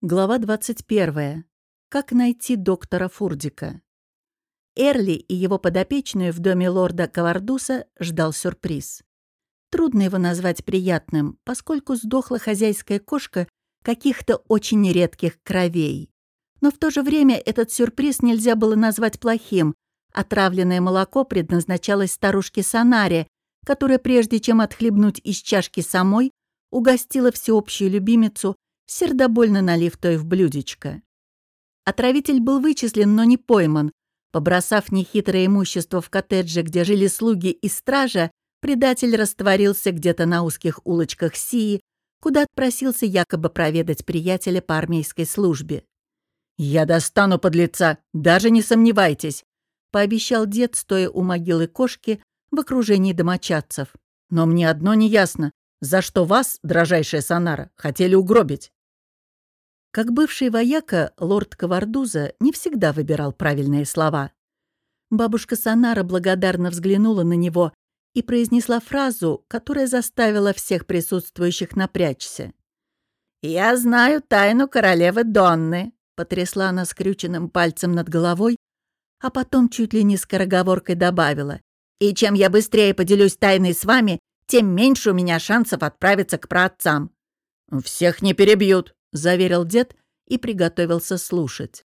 Глава 21. Как найти доктора Фурдика. Эрли и его подопечную в доме лорда Кавардуса ждал сюрприз. Трудно его назвать приятным, поскольку сдохла хозяйская кошка каких-то очень редких кровей. Но в то же время этот сюрприз нельзя было назвать плохим. Отравленное молоко предназначалось старушке Санаре, которая, прежде чем отхлебнуть из чашки самой, угостила всеобщую любимицу, сердобольно налив той в блюдечко. Отравитель был вычислен, но не пойман. Побросав нехитрое имущество в коттедже, где жили слуги и стража, предатель растворился где-то на узких улочках Сии, куда отпросился якобы проведать приятеля по армейской службе. «Я достану подлеца, даже не сомневайтесь», — пообещал дед, стоя у могилы кошки в окружении домочадцев. «Но мне одно неясно. За что вас, дрожайшая Санара, хотели угробить?» Как бывший вояка, лорд Кавардуза не всегда выбирал правильные слова. Бабушка Санара благодарно взглянула на него и произнесла фразу, которая заставила всех присутствующих напрячься. «Я знаю тайну королевы Донны», — потрясла она скрюченным пальцем над головой, а потом чуть ли не скороговоркой добавила. «И чем я быстрее поделюсь тайной с вами, тем меньше у меня шансов отправиться к праотцам». «Всех не перебьют», — заверил дед и приготовился слушать.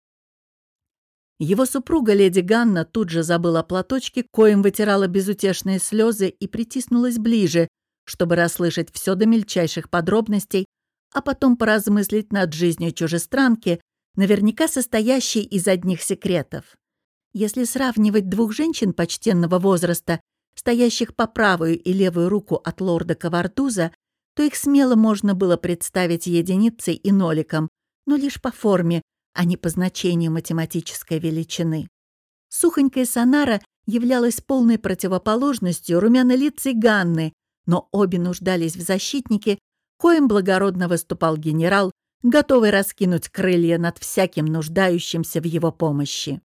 Его супруга, леди Ганна, тут же забыла о платочке, коим вытирала безутешные слезы, и притиснулась ближе, чтобы расслышать все до мельчайших подробностей, а потом поразмыслить над жизнью чужестранки, наверняка состоящей из одних секретов. Если сравнивать двух женщин почтенного возраста, стоящих по правую и левую руку от лорда Кавардуза, то их смело можно было представить единицей и ноликом, но лишь по форме, а не по значению математической величины. Сухонькая Санара являлась полной противоположностью румянолицей Ганны, но обе нуждались в защитнике, коим благородно выступал генерал, готовый раскинуть крылья над всяким нуждающимся в его помощи.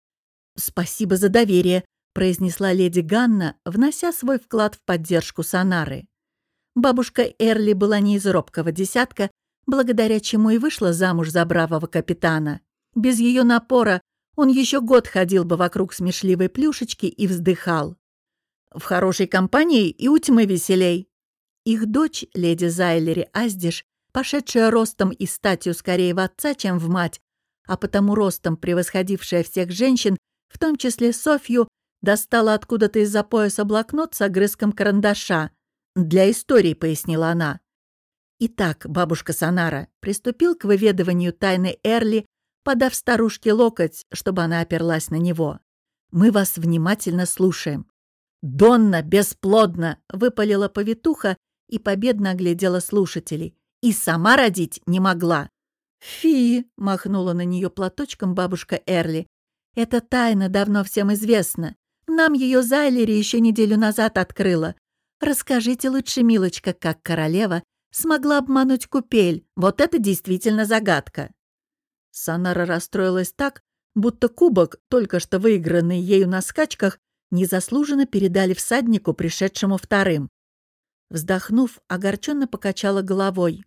«Спасибо за доверие», — произнесла леди Ганна, внося свой вклад в поддержку Санары. Бабушка Эрли была не из робкого десятка, благодаря чему и вышла замуж за бравого капитана. Без ее напора он еще год ходил бы вокруг смешливой плюшечки и вздыхал. В хорошей компании и у тьмы веселей. Их дочь, леди Зайлери Аздиш, пошедшая ростом и статью скорее в отца, чем в мать, а потому ростом превосходившая всех женщин, в том числе Софью, достала откуда-то из-за пояса блокнот с огрызком карандаша. «Для истории», — пояснила она. Итак, бабушка Санара приступил к выведыванию тайны Эрли, подав старушке локоть, чтобы она оперлась на него. «Мы вас внимательно слушаем». «Донна бесплодна!» — выпалила повитуха и победно оглядела слушателей. «И сама родить не могла». «Фи!» — махнула на нее платочком бабушка Эрли. «Эта тайна давно всем известна. Нам ее Зайлери еще неделю назад открыла. Расскажите лучше, милочка, как королева смогла обмануть купель. Вот это действительно загадка». Санара расстроилась так, будто кубок, только что выигранный ею на скачках, незаслуженно передали всаднику, пришедшему вторым. Вздохнув, огорченно покачала головой.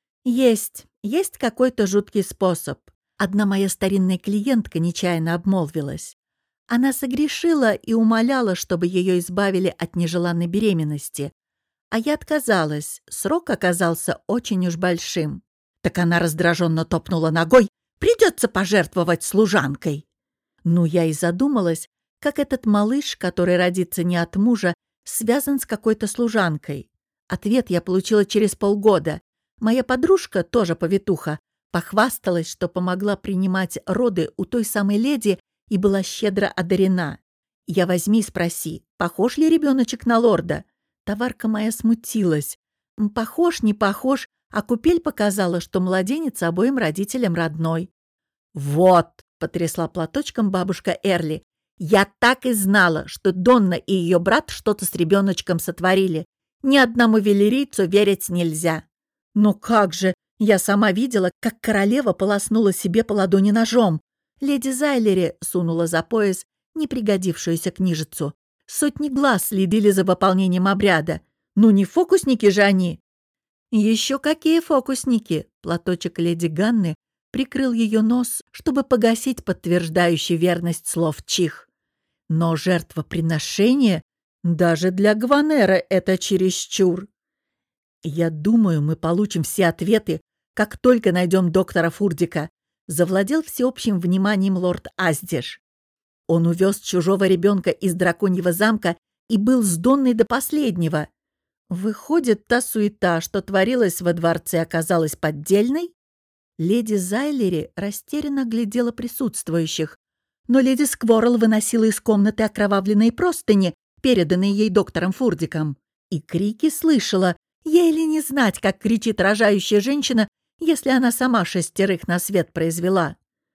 «Есть какой-то жуткий способ. Одна моя старинная клиентка нечаянно обмолвилась. Она согрешила и умоляла, чтобы ее избавили от нежеланной беременности. А я отказалась, срок оказался очень уж большим. Так она раздраженно топнула ногой. Придется пожертвовать служанкой». Ну, я и задумалась, как этот малыш, который родится не от мужа, связан с какой-то служанкой. Ответ я получила через полгода. Моя подружка, тоже повитуха, похвасталась, что помогла принимать роды у той самой леди и была щедро одарена. Я возьми и спроси, похож ли ребеночек на лорда? Товарка моя смутилась. Похож, не похож, а купель показала, что младенец обоим родителям родной. «Вот!» — потрясла платочком бабушка Эрли. «Я так и знала, что Донна и ее брат что-то с ребеночком сотворили. Ни одному велерийцу верить нельзя». «Ну как же! Я сама видела, как королева полоснула себе по ладони ножом». Леди Зайлери сунула за пояс непригодившуюся книжицу. Сотни глаз следили за выполнением обряда. Ну не фокусники же они. «Еще какие фокусники!» Платочек леди Ганны прикрыл ее нос, чтобы погасить подтверждающий верность слов Чих. Но жертвоприношение даже для Гванера это чересчур. «Я думаю, мы получим все ответы, как только найдем доктора Фурдика», завладел всеобщим вниманием лорд Аздеш. Он увез чужого ребенка из драконьего замка и был с Донной до последнего. Выходит, та суета, что творилась во дворце, оказалась поддельной? Леди Зайлери растерянно глядела присутствующих, но леди Скворл выносила из комнаты окровавленные простыни, переданные ей доктором Фурдиком, и крики слышала. Ей ли не знать, как кричит рожающая женщина, если она сама 6 на свет произвела?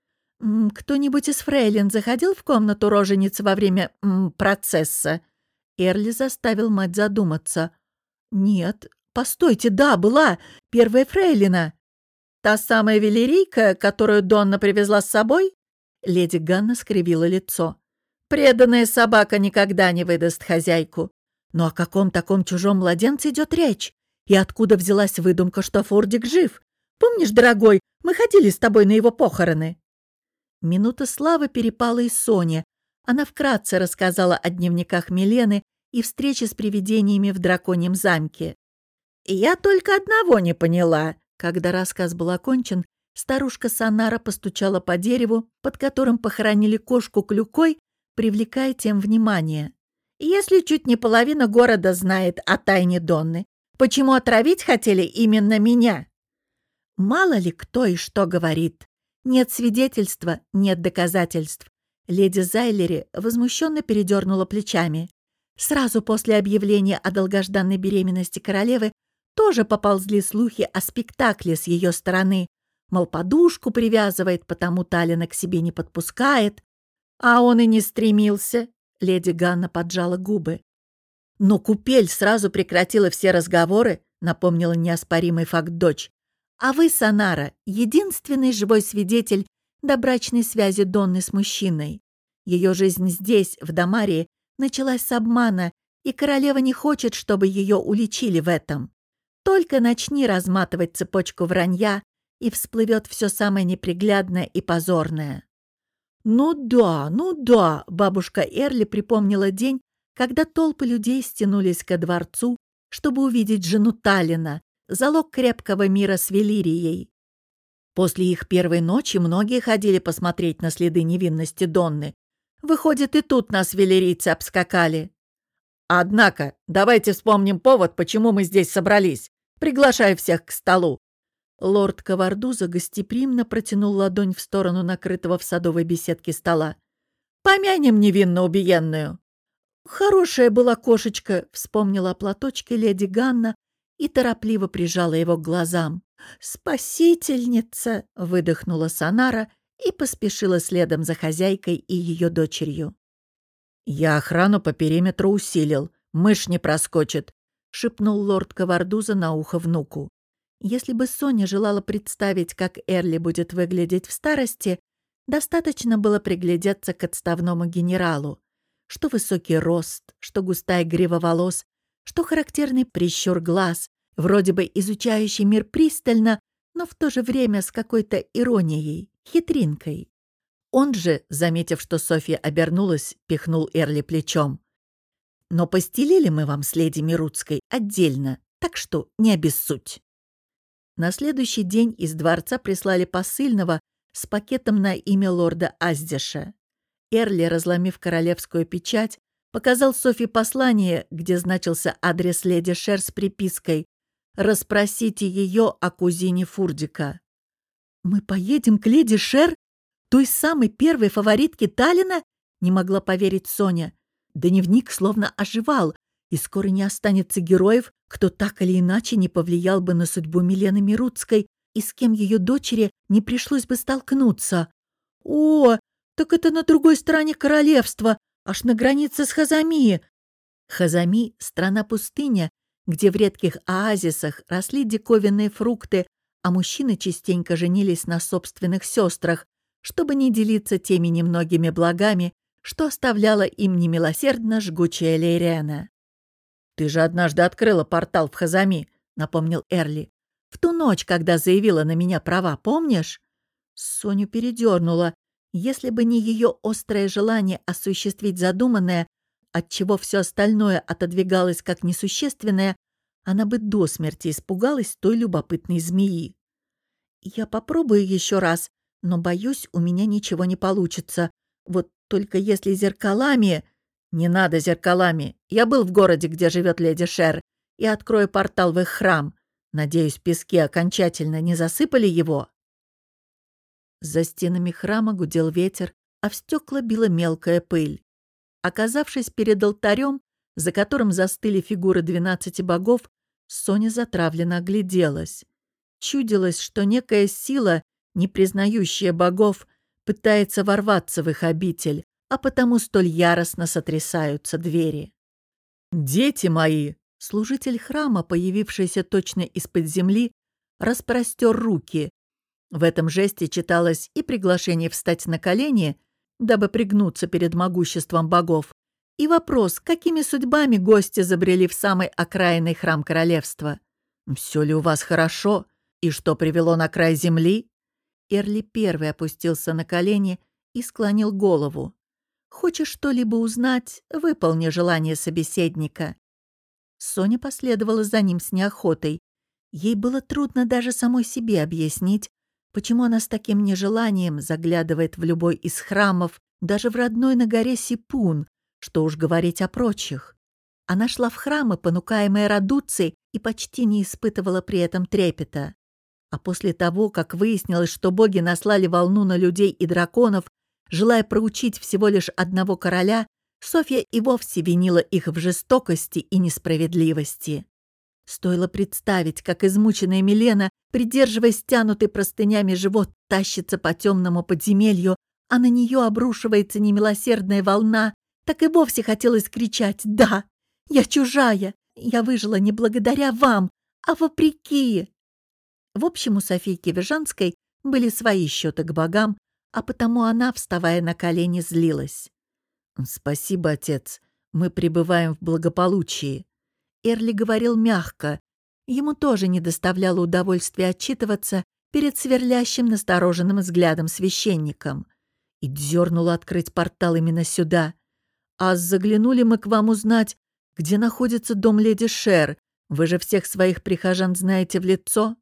«Кто-нибудь из фрейлин заходил в комнату роженицы во время процесса?» Эрли заставил мать задуматься. «Нет. Постойте, да, была. Первая фрейлина». «Та самая велерийка, которую Донна привезла с собой?» Леди Ганна скривила лицо. «Преданная собака никогда не выдаст хозяйку. Но о каком таком чужом младенце идет речь? И откуда взялась выдумка, что Фурдик жив? Помнишь, дорогой, мы ходили с тобой на его похороны?» Минута славы перепала и Соне. Она вкратце рассказала о дневниках Милены и встрече с привидениями в драконьем замке. «Я только одного не поняла». Когда рассказ был окончен, старушка Санара постучала по дереву, под которым похоронили кошку клюкой, привлекая тем внимание. «Если чуть не половина города знает о тайне Донны, почему отравить хотели именно меня?» Мало ли кто и что говорит. Нет свидетельства, нет доказательств. Леди Зайлери возмущенно передернула плечами. Сразу после объявления о долгожданной беременности королевы тоже поползли слухи о спектакле с ее стороны. Мол, подушку привязывает, потому Талина к себе не подпускает. А он и не стремился. Леди Ганна поджала губы. Но купель сразу прекратила все разговоры, напомнила неоспоримый факт дочь. А вы, Санара, единственный живой свидетель добрачной связи Донны с мужчиной. Ее жизнь здесь, в Дамарии, началась с обмана, и королева не хочет, чтобы ее уличили в этом. Только начни разматывать цепочку вранья, и всплывет все самое неприглядное и позорное. Ну да, бабушка Эрли припомнила день, когда толпы людей стянулись ко дворцу, чтобы увидеть жену Таллина, залог крепкого мира с Велирией. После их первой ночи многие ходили посмотреть на следы невинности Донны. Выходит, и тут нас велирийцы обскакали. Однако, давайте вспомним повод, почему мы здесь собрались. Приглашаю всех к столу. Лорд Кавардуза гостеприимно протянул ладонь в сторону накрытого в садовой беседке стола. «Помянем невинно убиенную!» «Хорошая была кошечка», — вспомнила о платочке леди Ганна и торопливо прижала его к глазам. «Спасительница!» — выдохнула Санара и поспешила следом за хозяйкой и ее дочерью. «Я охрану по периметру усилил. Мышь не проскочит», — шепнул лорд Кавардуза на ухо внуку. Если бы Соня желала представить, как Эрли будет выглядеть в старости, достаточно было приглядеться к отставному генералу. Что высокий рост, что густая грива волос, что характерный прищур глаз, вроде бы изучающий мир пристально, но в то же время с какой-то иронией, хитринкой. Он же, заметив, что Софья обернулась, пихнул Эрли плечом. «Но постелили мы вам с леди Мируцкой отдельно, так что не обессудь». На следующий день из дворца прислали посыльного с пакетом на имя лорда Аздеша. Эрли, разломив королевскую печать, показал Софье послание, где значился адрес леди Шер с припиской «Расспросите ее о кузине Фурдика». «Мы поедем к леди Шер? Той самой первой фаворитке Таллина?» — не могла поверить Соня. Дневник словно оживал, и скоро не останется героев, кто так или иначе не повлиял бы на судьбу Милены Мируцкой и с кем ее дочери не пришлось бы столкнуться. «О, так это на другой стороне королевства, аж на границе с Хазами». Хазами — страна-пустыня, где в редких оазисах росли диковинные фрукты, а мужчины частенько женились на собственных сестрах, чтобы не делиться теми немногими благами, что оставляла им немилосердно жгучая Лейрена. «Ты же однажды открыла портал в Хазами», — напомнил Эрли. «В ту ночь, когда заявила на меня права, помнишь?» Соню передернула. Если бы не ее острое желание осуществить задуманное, отчего все остальное отодвигалось как несущественное, она бы до смерти испугалась той любопытной змеи. «Я попробую еще раз, но, боюсь, у меня ничего не получится. Вот только если зеркалами...» «Не надо зеркалами. Я был в городе, где живет леди Шер, и открою портал в их храм. Надеюсь, пески окончательно не засыпали его?» За стенами храма гудел ветер, а в стекла била мелкая пыль. Оказавшись перед алтарем, за которым застыли фигуры 12 богов, Соня затравленно огляделась. Чудилось, что некая сила, не признающая богов, пытается ворваться в их обитель, а потому столь яростно сотрясаются двери. «Дети мои!» Служитель храма, появившийся точно из-под земли, распростер руки. В этом жесте читалось и приглашение встать на колени, дабы пригнуться перед могуществом богов, и вопрос, какими судьбами гости забрели в самый окраинный храм королевства. «Все ли у вас хорошо? И что привело на край земли?» Эрли первый опустился на колени и склонил голову. «Хочешь что-либо узнать? Выполни желание собеседника». Соня последовала за ним с неохотой. Ей было трудно даже самой себе объяснить, почему она с таким нежеланием заглядывает в любой из храмов, даже в родной на горе Сипун, что уж говорить о прочих. Она шла в храмы, понукаемая Радуцей, и почти не испытывала при этом трепета. А после того, как выяснилось, что боги наслали волну на людей и драконов, желая проучить всего лишь одного короля, Софья и вовсе винила их в жестокости и несправедливости. Стоило представить, как измученная Милена, придерживаясь стянутой простынями живот, тащится по темному подземелью, а на нее обрушивается немилосердная волна, так и вовсе хотелось кричать: «Да, я чужая, я выжила не благодаря вам, а вопреки». В общем, у Софийки Вержанской были свои счеты к богам, а потому она, вставая на колени, злилась. «Спасибо, отец, мы пребываем в благополучии». Эрли говорил мягко. Ему тоже не доставляло удовольствия отчитываться перед сверлящим настороженным взглядом священником. И дернуло открыть портал именно сюда. «А заглянули мы к вам узнать, где находится дом леди Шер. Вы же всех своих прихожан знаете в лицо».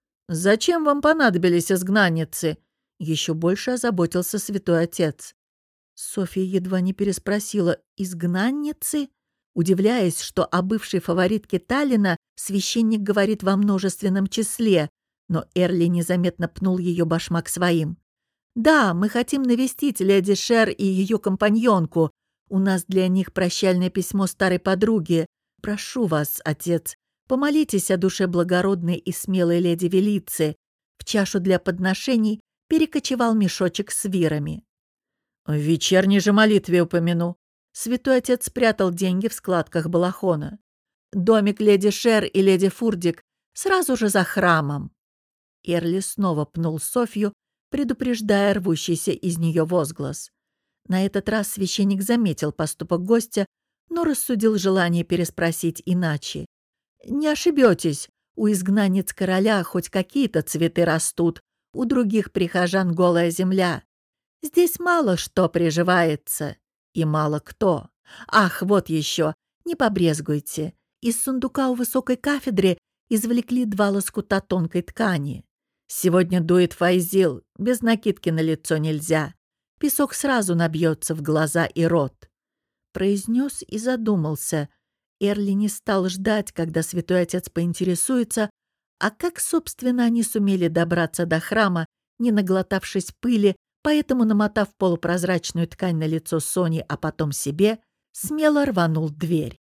«Зачем вам понадобились изгнанницы?» Еще больше озаботился святой отец. Софья едва не переспросила: «Изгнанницы?» Удивляясь, что о бывшей фаворитке Таллина священник говорит во множественном числе, но Эрли незаметно пнул ее башмак своим. «Да, мы хотим навестить леди Шер и ее компаньонку. У нас для них прощальное письмо старой подруги. Прошу вас, отец, помолитесь о душе благородной и смелой леди Велицы». В чашу для подношений перекочевал мешочек с вирами. «В вечерней же молитве упомяну». Святой отец спрятал деньги в складках балахона. «Домик леди Шер и леди Фурдик сразу же за храмом». Эрли снова пнул Софью, предупреждая рвущийся из нее возглас. На этот раз священник заметил поступок гостя, но рассудил желание переспросить иначе. «Не ошибетесь, у изгнанниц короля хоть какие-то цветы растут, у других прихожан голая земля. Здесь мало что приживается. И мало кто. Ах, вот еще, не побрезгуйте. Из сундука у высокой кафедры извлекли 2 лоскута тонкой ткани. Сегодня дует Файзил, без накидки на лицо нельзя. Песок сразу набьется в глаза и рот». Произнес и задумался. Эрли не стал ждать, когда святой отец поинтересуется, а как, собственно, они сумели добраться до храма, не наглотавшись пыли, поэтому, намотав полупрозрачную ткань на лицо Сони, а потом себе, смело рванул дверь.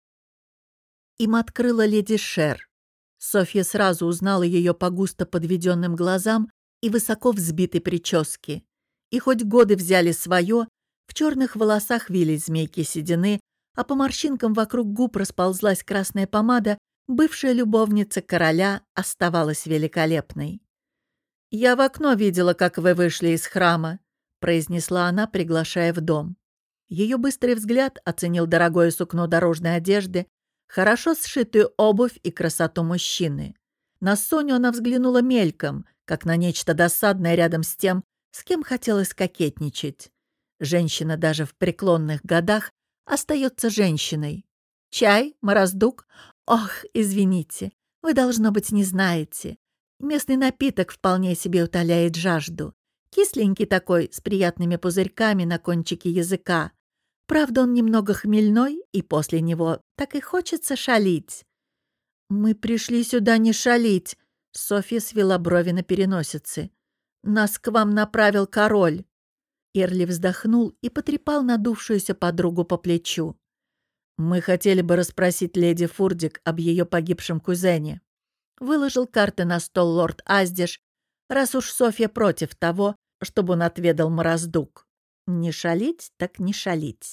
Им открыла леди Шер. Софья сразу узнала ее по густо подведенным глазам и высоко взбитой прическе. И хоть годы взяли свое, в черных волосах вились змейки седины, а по морщинкам вокруг губ расползлась красная помада, бывшая любовница короля оставалась великолепной. «Я в окно видела, как вы вышли из храма», — произнесла она, приглашая в дом. Ее быстрый взгляд оценил дорогое сукно дорожной одежды, хорошо сшитую обувь и красоту мужчины. На Соню она взглянула мельком, как на нечто досадное рядом с тем, С кем хотелось кокетничать? Женщина даже в преклонных годах остается женщиной. Чай, мороздук? Ох, извините, вы, должно быть, не знаете. Местный напиток вполне себе утоляет жажду. Кисленький такой, с приятными пузырьками на кончике языка. Правда, он немного хмельной, и после него так и хочется шалить. «Мы пришли сюда не шалить», — Софья свела брови на переносице. «Нас к вам направил король». Эрли вздохнул и потрепал надувшуюся подругу по плечу. «Мы хотели бы расспросить леди Фурдик об ее погибшем кузене». Выложил карты на стол лорд Аздиш, раз уж Софья против того, чтобы он отведал мороздук. Не шалить, так не шалить.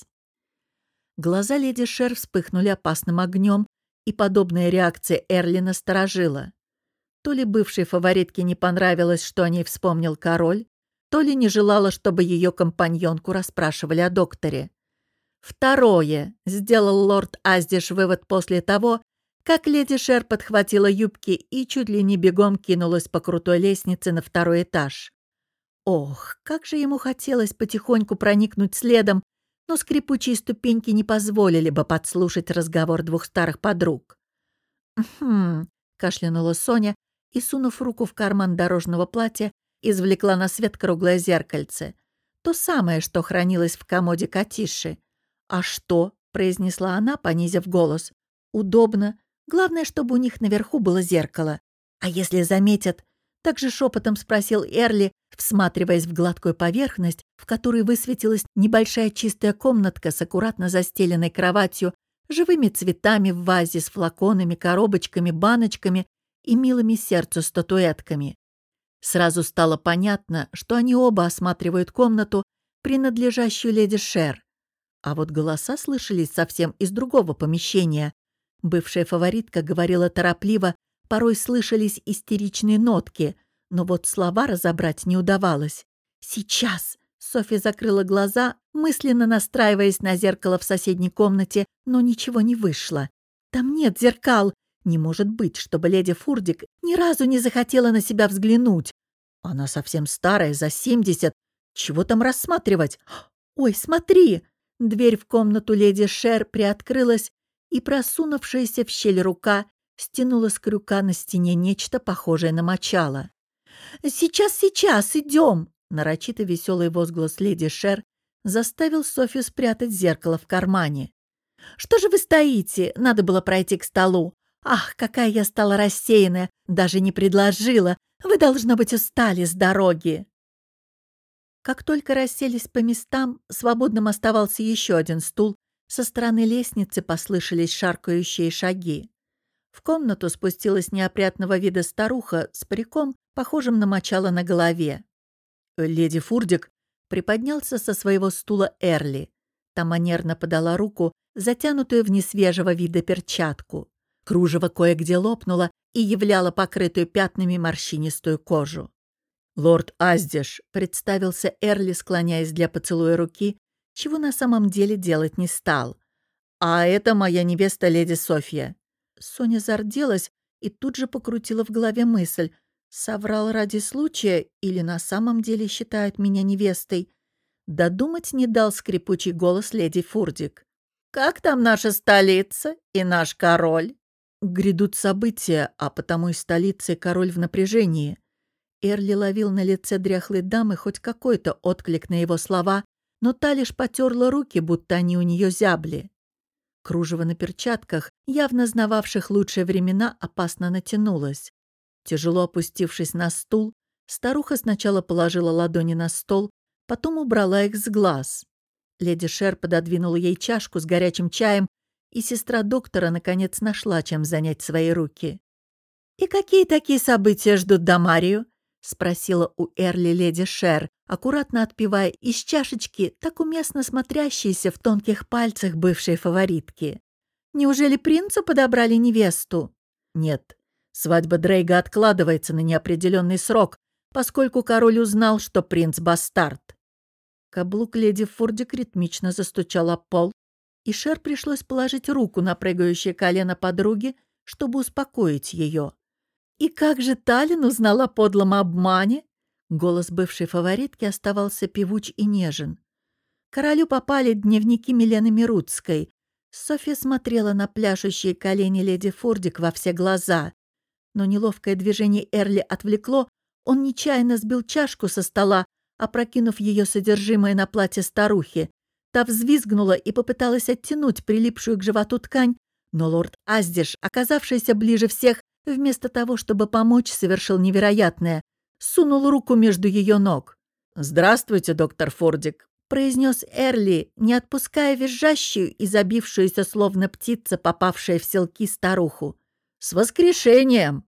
Глаза леди Шер вспыхнули опасным огнем, и подобная реакция Эрли насторожила. То ли бывшей фаворитке не понравилось, что о ней вспомнил король, то ли не желала, чтобы ее компаньонку расспрашивали о докторе. Второе, сделал лорд Аздиш вывод после того, как леди Шер подхватила юбки и чуть ли не бегом кинулась по крутой лестнице на второй этаж. Ох, как же ему хотелось потихоньку проникнуть следом, но скрипучие ступеньки не позволили бы подслушать разговор двух старых подруг. «Хм», — кашлянула Соня и, сунув руку в карман дорожного платья, извлекла на свет круглое зеркальце. То самое, что хранилось в комоде Катиши. «А что?» — произнесла она, понизив голос. «Удобно. Главное, чтобы у них наверху было зеркало. А если заметят?» Также шепотом спросил Эрли, всматриваясь в гладкую поверхность, в которой высветилась небольшая чистая комнатка с аккуратно застеленной кроватью, живыми цветами в вазе с флаконами, коробочками, баночками и милыми сердцу статуэтками. Сразу стало понятно, что они оба осматривают комнату, принадлежащую леди Шер. А вот голоса слышались совсем из другого помещения. Бывшая фаворитка говорила торопливо, порой слышались истеричные нотки, но вот слова разобрать не удавалось. «Сейчас!» — Софья закрыла глаза, мысленно настраиваясь на зеркало в соседней комнате, но ничего не вышло. «Там нет зеркал! Не может быть, чтобы леди Фурдик ни разу не захотела на себя взглянуть. Она совсем старая, за 70. Чего там рассматривать? Ой, смотри!» Дверь в комнату леди Шер приоткрылась, и просунувшаяся в щель рука стянула с крюка на стене нечто похожее на мочало. «Сейчас, сейчас, идем!» Нарочито веселый возглас леди Шер заставил Софью спрятать зеркало в кармане. «Что же вы стоите? Надо было пройти к столу. Ах, какая я стала рассеянная! Даже не предложила. Вы, должно быть, устали с дороги!» Как только расселись по местам, свободным оставался еще один стул, со стороны лестницы послышались шаркающие шаги. В комнату спустилась неопрятного вида старуха с париком, похожим на мочало на голове. Леди Фурдик приподнялся со своего стула Эрли. Та манерно подала руку, затянутую в несвежего вида перчатку. Кружево кое-где лопнуло и являло покрытую пятнами морщинистую кожу. «Лорд Аздиш», — представился Эрли, склоняясь для поцелуя руки, чего на самом деле делать не стал. «А это моя невеста леди Софья». Соня зарделась и тут же покрутила в голове мысль. Соврал ради случая или на самом деле считает меня невестой? Додумать не дал скрипучий голос леди Фурдик. «Как там наша столица и наш король?» Грядут события, а потому и столица, и король в напряжении. Эрли ловил на лице дряхлой дамы хоть какой-то отклик на его слова, но та лишь потерла руки, будто они у нее зябли. Кружево на перчатках, явно знававших лучшие времена, опасно натянулось. Тяжело опустившись на стул, старуха сначала положила ладони на стол, потом убрала их с глаз. Леди Шер пододвинула ей чашку с горячим чаем, и сестра доктора наконец нашла, чем занять свои руки. «И какие такие события ждут Дамарию?» — спросила у Эрли леди Шер, аккуратно отпивая из чашечки, так уместно смотрящейся в тонких пальцах бывшей фаворитки. «Неужели принцу подобрали невесту?» «Нет, свадьба Дрейга откладывается на неопределенный срок, поскольку король узнал, что принц бастард». Каблук леди Фурдик ритмично застучал об пол, и Шер пришлось положить руку на прыгающее колено подруги, чтобы успокоить ее. «И как же Талин узнал о подлом обмане?» Голос бывшей фаворитки оставался певуч и нежен. Королю попали дневники Милены Мирутской. Софья смотрела на пляшущие колени леди Фурдик во все глаза. Но неловкое движение Эрли отвлекло, он нечаянно сбил чашку со стола, опрокинув ее содержимое на платье старухи. Та взвизгнула и попыталась оттянуть прилипшую к животу ткань, но лорд Аздиш, оказавшийся ближе всех, вместо того, чтобы помочь, совершил невероятное. Сунул руку между ее ног. «Здравствуйте, доктор Фордик», — произнес Эрли, не отпуская визжащую и забившуюся, словно птица, попавшая в селки, старуху. «С воскрешением!»